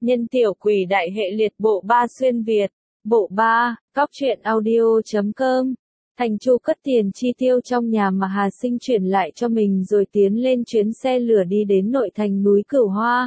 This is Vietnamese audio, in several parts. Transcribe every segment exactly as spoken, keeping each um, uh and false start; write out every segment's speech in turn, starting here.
Nhân tiểu quỷ đại hệ liệt bộ ba xuyên Việt. Bộ ba, cóc truyện audio chấm com. Thành Chu cất tiền chi tiêu trong nhà mà Hà Sinh chuyển lại cho mình rồi tiến lên chuyến xe lửa đi đến nội thành núi Cửu Hoa.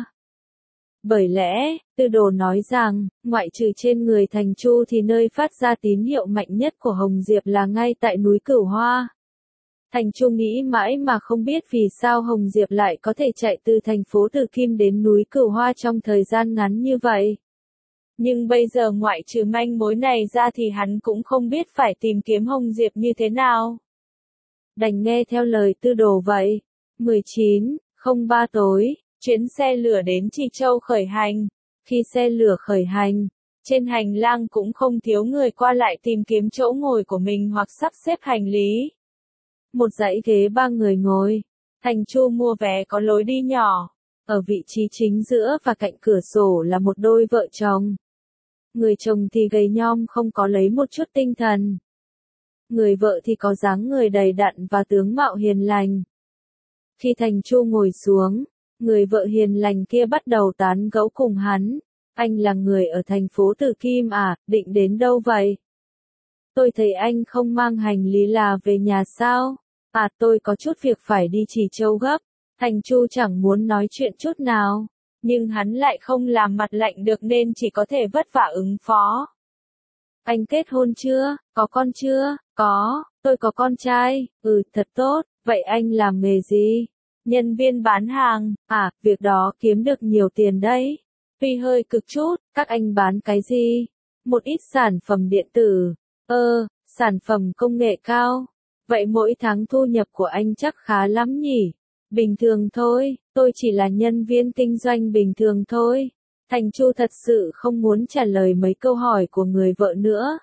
Bởi lẽ, Tư Đồ nói rằng, ngoại trừ trên người Thành Chu thì nơi phát ra tín hiệu mạnh nhất của Hồng Diệp là ngay tại núi Cửu Hoa. Thành Chu nghĩ mãi mà không biết vì sao Hồng Diệp lại có thể chạy từ thành phố Từ Kim đến núi Cửu Hoa trong thời gian ngắn như vậy. Nhưng bây giờ ngoại trừ manh mối này ra thì hắn cũng không biết phải tìm kiếm Hồng Diệp như thế nào. Đành nghe theo lời Tư Đồ vậy. mười chín không ba tối, chuyến xe lửa đến Trì Châu khởi hành. Khi xe lửa khởi hành, trên hành lang cũng không thiếu người qua lại tìm kiếm chỗ ngồi của mình hoặc sắp xếp hành lý. Một dãy ghế ba người ngồi. Thành Chu mua vé có lối đi nhỏ. Ở vị trí chính giữa và cạnh cửa sổ là một đôi vợ chồng. Người chồng thì gầy nhom không có lấy một chút tinh thần. Người vợ thì có dáng người đầy đặn và tướng mạo hiền lành. Khi Thành Chu ngồi xuống, người vợ hiền lành kia bắt đầu tán gẫu cùng hắn. Anh là người ở thành phố Từ Kim à, định đến đâu vậy? Tôi thấy anh không mang hành lý là về nhà sao? À, tôi có chút việc phải đi Trì Châu gấp. Thành Chu chẳng muốn nói chuyện chút nào, nhưng hắn lại không làm mặt lạnh được nên chỉ có thể vất vả ứng phó. Anh kết hôn chưa? Có con chưa? Có, tôi có con trai. Ừ, thật tốt. Vậy anh làm nghề gì? Nhân viên bán hàng. À, việc đó kiếm được nhiều tiền đấy. Tuy hơi cực chút. Các anh bán cái gì? Một ít sản phẩm điện tử. Ơ, sản phẩm công nghệ cao. Vậy mỗi tháng thu nhập của anh chắc khá lắm nhỉ? Bình thường thôi, tôi chỉ là nhân viên kinh doanh bình thường thôi. Thành Chu thật sự không muốn trả lời mấy câu hỏi của người vợ nữa.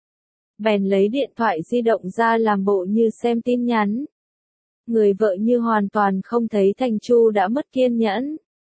Bèn lấy điện thoại di động ra làm bộ như xem tin nhắn. Người vợ như hoàn toàn không thấy Thành Chu đã mất kiên nhẫn.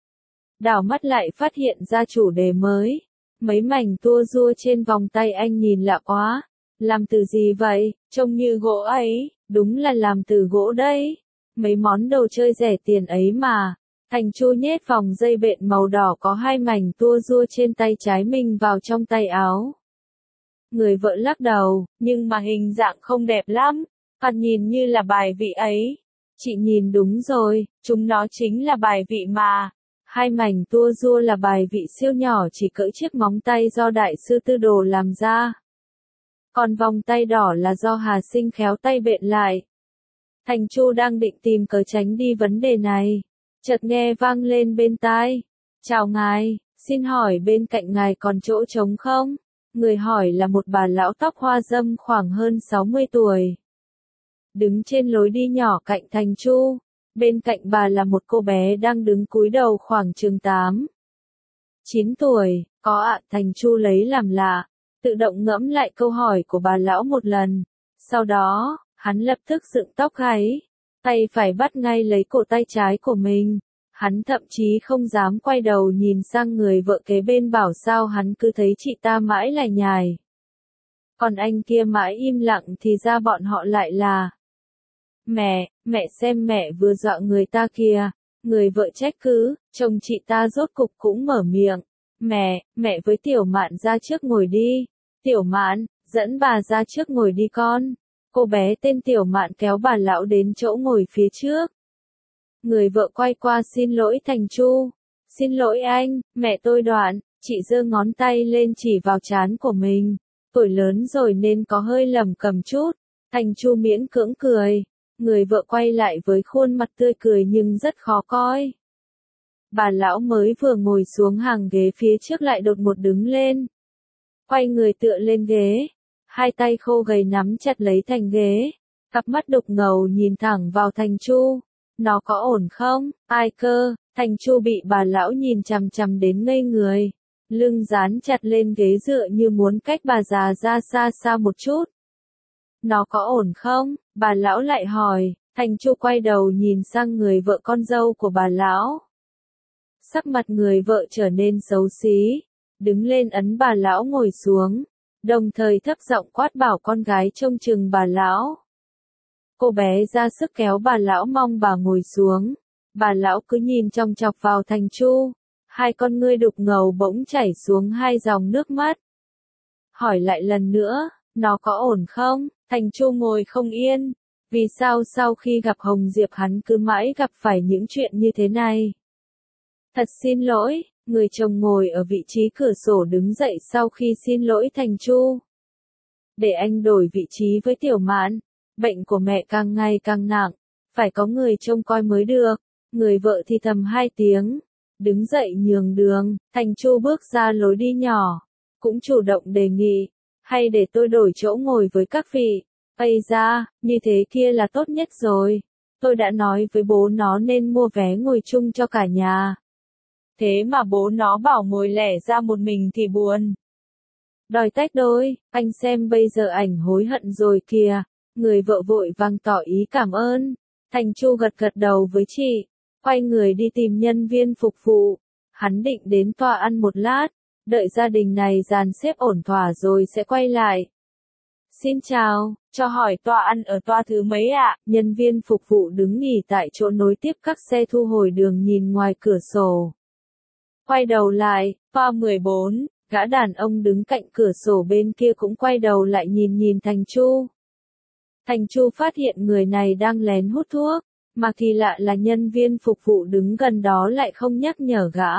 Đảo mắt lại phát hiện ra chủ đề mới. Mấy mảnh tua rua trên vòng tay anh nhìn lạ quá. Làm từ gì vậy? Trông như gỗ ấy. Đúng là làm từ gỗ đấy. Mấy món đồ chơi rẻ tiền ấy mà. Thành Chu nhét vòng dây bện màu đỏ có hai mảnh tua rua trên tay trái mình vào trong tay áo. Người vợ lắc đầu, nhưng mà hình dạng không đẹp lắm. Thoạt nhìn như là bài vị ấy. Chị nhìn đúng rồi, chúng nó chính là bài vị mà. Hai mảnh tua rua là bài vị siêu nhỏ chỉ cỡ chiếc móng tay do đại sư Tư Đồ làm ra. Còn vòng tay đỏ là do Hà Sinh khéo tay bện lại. Thành Chu đang định tìm cớ tránh đi vấn đề này. Chợt nghe vang lên bên tai. Chào ngài, xin hỏi bên cạnh ngài còn chỗ trống không? Người hỏi là một bà lão tóc hoa râm khoảng hơn sáu mươi tuổi. Đứng trên lối đi nhỏ cạnh Thành Chu. Bên cạnh bà là một cô bé đang đứng cúi đầu khoảng chừng tám, chín tuổi. Có ạ, Thành Chu lấy làm lạ. Tự động ngẫm lại câu hỏi của bà lão một lần. Sau đó, hắn lập tức dựng tóc gáy. Tay phải bắt ngay lấy cổ tay trái của mình. Hắn thậm chí không dám quay đầu nhìn sang người vợ kế bên bảo sao hắn cứ thấy chị ta mãi lải nhải. Còn anh kia mãi im lặng thì ra bọn họ lại là. Mẹ, mẹ xem mẹ vừa dọa người ta kìa. Người vợ trách cứ, chồng chị ta rốt cục cũng mở miệng. Mẹ, mẹ với Tiểu Mạn ra trước ngồi đi. Tiểu Mạn, dẫn bà ra trước ngồi đi con. Cô bé tên Tiểu Mạn kéo bà lão đến chỗ ngồi phía trước. Người vợ quay qua xin lỗi Thành Chu. Xin lỗi anh, mẹ tôi đoạn. Chị giơ ngón tay lên chỉ vào trán của mình. Tuổi lớn rồi nên có hơi lẩm cẩm chút. Thành Chu miễn cưỡng cười. Người vợ quay lại với khuôn mặt tươi cười nhưng rất khó coi. Bà lão mới vừa ngồi xuống hàng ghế phía trước lại đột ngột đứng lên. Quay người tựa lên ghế. Hai tay khô gầy nắm chặt lấy thành ghế. Cặp mắt đục ngầu nhìn thẳng vào Thành Chu. Nó có ổn không? Ai cơ? Thành Chu bị bà lão nhìn chằm chằm đến ngây người. Lưng dán chặt lên ghế dựa như muốn cách bà già ra xa xa một chút. Nó có ổn không? Bà lão lại hỏi. Thành Chu quay đầu nhìn sang người vợ con dâu của bà lão. Sắc mặt người vợ trở nên xấu xí. Đứng lên ấn bà lão ngồi xuống. Đồng thời thấp giọng quát bảo con gái trông chừng bà lão. Cô bé ra sức kéo bà lão mong bà ngồi xuống. Bà lão cứ nhìn chòng chọc vào Thành Chu. Hai con ngươi đục ngầu bỗng chảy xuống hai dòng nước mắt. Hỏi lại lần nữa, nó có ổn không? Thành Chu ngồi không yên. Vì sao sau khi gặp Hồng Diệp hắn cứ mãi gặp phải những chuyện như thế này? Thật xin lỗi, người chồng ngồi ở vị trí cửa sổ đứng dậy sau khi xin lỗi Thành Chu. Để anh đổi vị trí với Tiểu Mạn, bệnh của mẹ càng ngày càng nặng, phải có người trông coi mới được. Người vợ thì thầm hai tiếng, đứng dậy nhường đường. Thành Chu bước ra lối đi nhỏ, cũng chủ động đề nghị, hay để tôi đổi chỗ ngồi với các vị. Ây da, như thế kia là tốt nhất rồi. Tôi đã nói với bố nó nên mua vé ngồi chung cho cả nhà. Thế mà bố nó bảo ngồi lẻ ra một mình thì buồn. Đòi tách đôi, anh xem bây giờ ảnh hối hận rồi kìa. Người vợ vội vàng tỏ ý cảm ơn. Thành Chu gật gật đầu với chị, quay người đi tìm nhân viên phục vụ. Hắn định đến tòa ăn một lát, đợi gia đình này dàn xếp ổn thỏa rồi sẽ quay lại. Xin chào, cho hỏi tòa ăn ở toa thứ mấy ạ? Nhân viên phục vụ đứng nghỉ tại chỗ nối tiếp các xe thu hồi đường nhìn ngoài cửa sổ. Quay đầu lại, toa mười bốn, gã đàn ông đứng cạnh cửa sổ bên kia cũng quay đầu lại nhìn nhìn Thành Chu. Thành Chu phát hiện người này đang lén hút thuốc, mà kỳ lạ là nhân viên phục vụ đứng gần đó lại không nhắc nhở gã.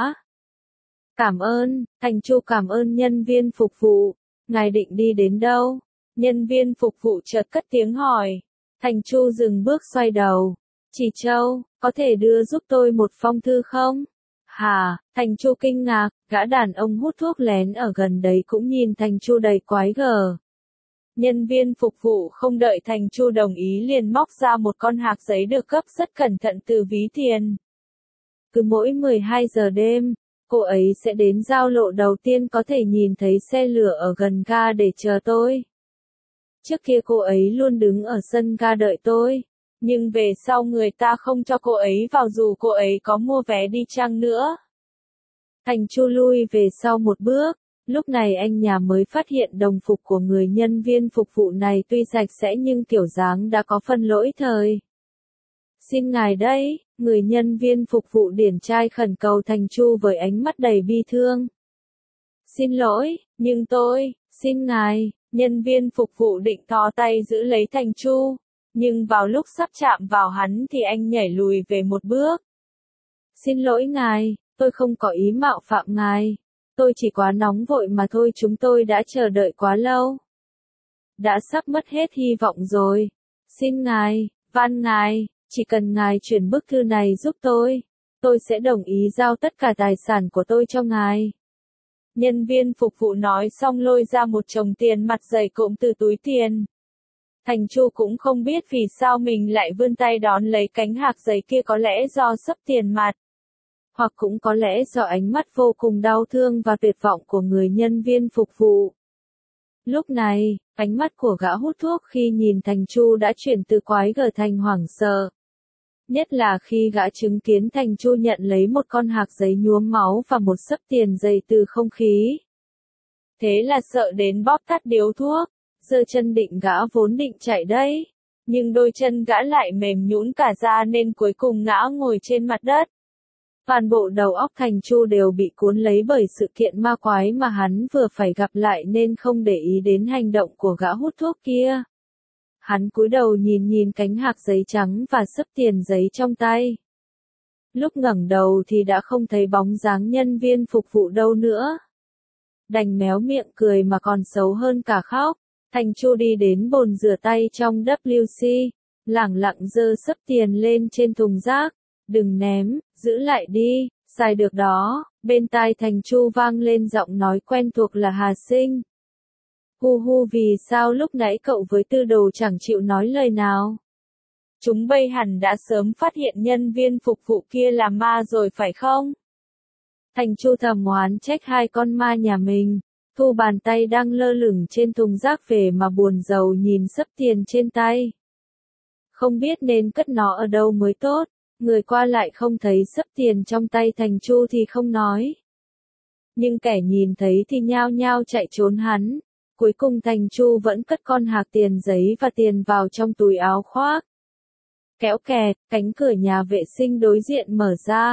Cảm ơn, Thành Chu cảm ơn nhân viên phục vụ. Ngài định đi đến đâu? Nhân viên phục vụ chợt cất tiếng hỏi. Thành Chu dừng bước xoay đầu. Chị Châu, có thể đưa giúp tôi một phong thư không? Hả? Thành Chu kinh ngạc, gã đàn ông hút thuốc lén ở gần đấy cũng nhìn Thành Chu đầy quái gở. Nhân viên phục vụ không đợi Thành Chu đồng ý liền móc ra một con hạc giấy được gấp rất cẩn thận từ ví tiền. Cứ mỗi mười hai giờ đêm, cô ấy sẽ đến giao lộ đầu tiên có thể nhìn thấy xe lửa ở gần ga để chờ tôi. Trước kia cô ấy luôn đứng ở sân ga đợi tôi, nhưng về sau người ta không cho cô ấy vào dù cô ấy có mua vé đi chăng nữa. Thành Chu lui về sau một bước, lúc này anh nhà mới phát hiện đồng phục của người nhân viên phục vụ này tuy sạch sẽ nhưng kiểu dáng đã có phần lỗi thời. Xin ngài đây, người nhân viên phục vụ điển trai khẩn cầu Thành Chu với ánh mắt đầy bi thương. Xin lỗi, nhưng tôi, xin ngài. Nhân viên phục vụ định thò tay giữ lấy Thành Chu, nhưng vào lúc sắp chạm vào hắn thì anh nhảy lùi về một bước. Xin lỗi ngài, tôi không có ý mạo phạm ngài. Tôi chỉ quá nóng vội mà thôi, chúng tôi đã chờ đợi quá lâu. Đã sắp mất hết hy vọng rồi. Xin ngài, van ngài, chỉ cần ngài chuyển bức thư này giúp tôi, tôi sẽ đồng ý giao tất cả tài sản của tôi cho ngài. Nhân viên phục vụ nói xong lôi ra một chồng tiền mặt dày cộm từ túi tiền. Thành Chu cũng không biết vì sao mình lại vươn tay đón lấy cánh hạc giấy kia, có lẽ do sấp tiền mặt. Hoặc cũng có lẽ do ánh mắt vô cùng đau thương và tuyệt vọng của người nhân viên phục vụ. Lúc này, ánh mắt của gã hút thuốc khi nhìn Thành Chu đã chuyển từ quái gở thành hoảng sợ. Nhất là khi gã chứng kiến Thành Chu nhận lấy một con hạc giấy nhuốm máu và một xấp tiền dày từ không khí. Thế là sợ đến bóp tắt điếu thuốc, giơ chân định gã vốn định chạy đấy. Nhưng đôi chân gã lại mềm nhũn cả ra nên cuối cùng ngã ngồi trên mặt đất. Toàn bộ đầu óc Thành Chu đều bị cuốn lấy bởi sự kiện ma quái mà hắn vừa phải gặp lại nên không để ý đến hành động của gã hút thuốc kia. Hắn cúi đầu nhìn nhìn cánh hạc giấy trắng và xấp tiền giấy trong tay. Lúc ngẩng đầu thì đã không thấy bóng dáng nhân viên phục vụ đâu nữa. Đành méo miệng cười mà còn xấu hơn cả khóc. Thành Chu đi đến bồn rửa tay trong W C, lẳng lặng giơ xấp tiền lên trên thùng rác. Đừng ném, giữ lại đi, xài được đó. Bên tai Thành Chu vang lên giọng nói quen thuộc là Hà Sinh. Hu hu, vì sao lúc nãy cậu với Tư Đồ chẳng chịu nói lời nào? Chúng bây hẳn đã sớm phát hiện nhân viên phục vụ kia là ma rồi phải không? Thành Chu thầm oán trách hai con ma nhà mình, thu bàn tay đang lơ lửng trên thùng rác về mà buồn rầu nhìn xấp tiền trên tay. Không biết nên cất nó ở đâu mới tốt, người qua lại không thấy xấp tiền trong tay Thành Chu thì không nói. Nhưng kẻ nhìn thấy thì nhao nhao chạy trốn hắn. Cuối cùng Thành Chu vẫn cất con hạc tiền giấy và tiền vào trong túi áo khoác. Kéo kẹt, cánh cửa nhà vệ sinh đối diện mở ra.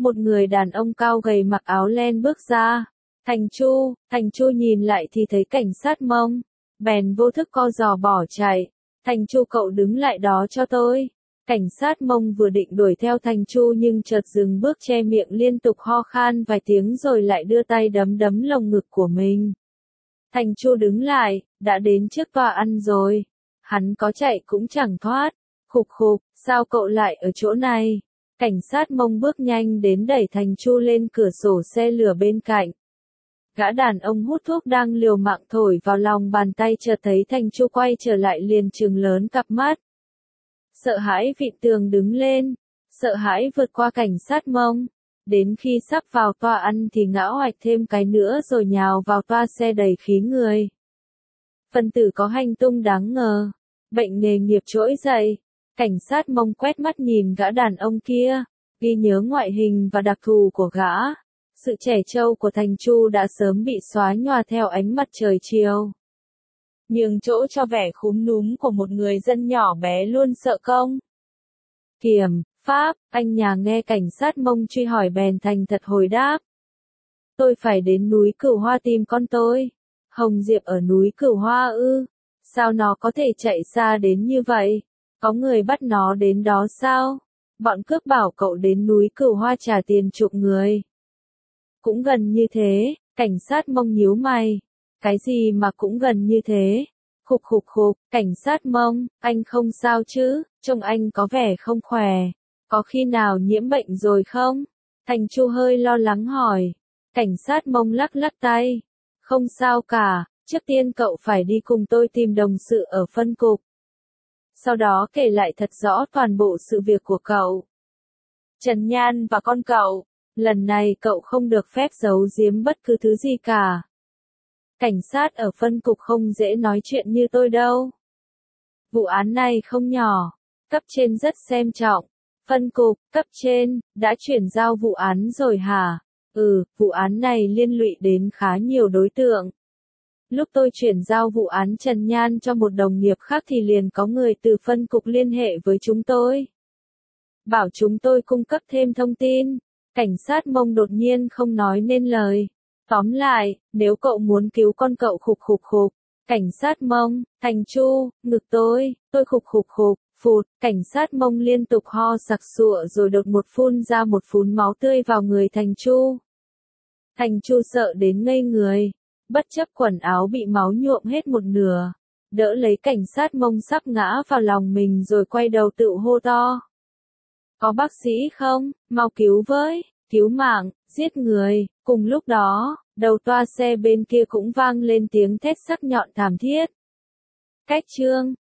một người đàn ông cao gầy mặc áo len bước ra. Thành Chu, Thành Chu nhìn lại thì thấy cảnh sát Mông, bèn vô thức co giò bỏ chạy. Thành Chu cậu đứng lại đó cho tôi. Cảnh sát Mông vừa định đuổi theo Thành Chu nhưng chợt dừng bước che miệng liên tục ho khan vài tiếng rồi lại đưa tay đấm đấm lồng ngực của mình. Thành Chu đứng lại, đã đến trước tòa ăn rồi. Hắn có chạy cũng chẳng thoát. Khục khục, sao cậu lại ở chỗ này? Cảnh sát Mông bước nhanh đến đẩy Thành Chu lên cửa sổ xe lửa bên cạnh. Gã đàn ông hút thuốc đang liều mạng thổi vào lòng bàn tay chợt thấy Thành Chu quay trở lại liền trừng lớn cặp mắt. Sợ hãi vịn tường đứng lên, sợ hãi vượt qua cảnh sát Mông. Đến khi sắp vào toa ăn thì ngã oạch thêm cái nữa rồi nhào vào toa xe đầy khí người. Phân tử có hành tung đáng ngờ, bệnh nghề nghiệp trỗi dậy. Cảnh sát Mông quét mắt nhìn gã đàn ông kia, ghi nhớ ngoại hình và đặc thù của gã. Sự trẻ trâu của Thành Chu đã sớm bị xóa nhòa theo ánh mặt trời chiều. Nhường chỗ cho vẻ khúm núm của một người dân nhỏ bé luôn sợ công. Kiểm, pháp, anh nhà nghe cảnh sát Mông truy hỏi bèn thành thật hồi đáp. Tôi phải đến núi Cửu Hoa tìm con tôi. Hồng Diệp ở núi Cửu Hoa ư? Sao nó có thể chạy xa đến như vậy? Có người bắt nó đến đó sao? Bọn cướp bảo cậu đến núi Cửu Hoa trả tiền chuộc người. Cũng gần như thế, cảnh sát Mông nhíu mày. Cái gì mà cũng gần như thế? Khục khục khục, cảnh sát Mông, anh không sao chứ, trông anh có vẻ không khỏe. Có khi nào nhiễm bệnh rồi không? Thành Chu hơi lo lắng hỏi. Cảnh sát Mông lắc lắc tay. Không sao cả, trước tiên cậu phải đi cùng tôi tìm đồng sự ở phân cục. Sau đó kể lại thật rõ toàn bộ sự việc của cậu. Trần Nhan và con cậu, lần này cậu không được phép giấu giếm bất cứ thứ gì cả. Cảnh sát ở phân cục không dễ nói chuyện như tôi đâu. Vụ án này không nhỏ, cấp trên rất xem trọng. Phân cục, cấp trên, đã chuyển giao vụ án rồi hả? Ừ, vụ án này liên lụy đến khá nhiều đối tượng. Lúc tôi chuyển giao vụ án Trần Nhan cho một đồng nghiệp khác thì liền có người từ phân cục liên hệ với chúng tôi. Bảo chúng tôi cung cấp thêm thông tin. Cảnh sát Mông đột nhiên không nói nên lời. Tóm lại, nếu cậu muốn cứu con cậu khục khục khục. Cảnh sát Mông, Thành Chu, ngực tôi, tôi khục khục khục, phụt. Cảnh sát Mông liên tục ho sặc sụa rồi đột một phun ra một phún máu tươi vào người Thành Chu. Thành Chu sợ đến ngây người. Bất chấp quần áo bị máu nhuộm hết một nửa, đỡ lấy cảnh sát Mông sắp ngã vào lòng mình rồi quay đầu tự hô to. Có bác sĩ không? Mau cứu với, cứu mạng, giết người. Cùng lúc đó, đầu toa xe bên kia cũng vang lên tiếng thét sắc nhọn thảm thiết. Cách chương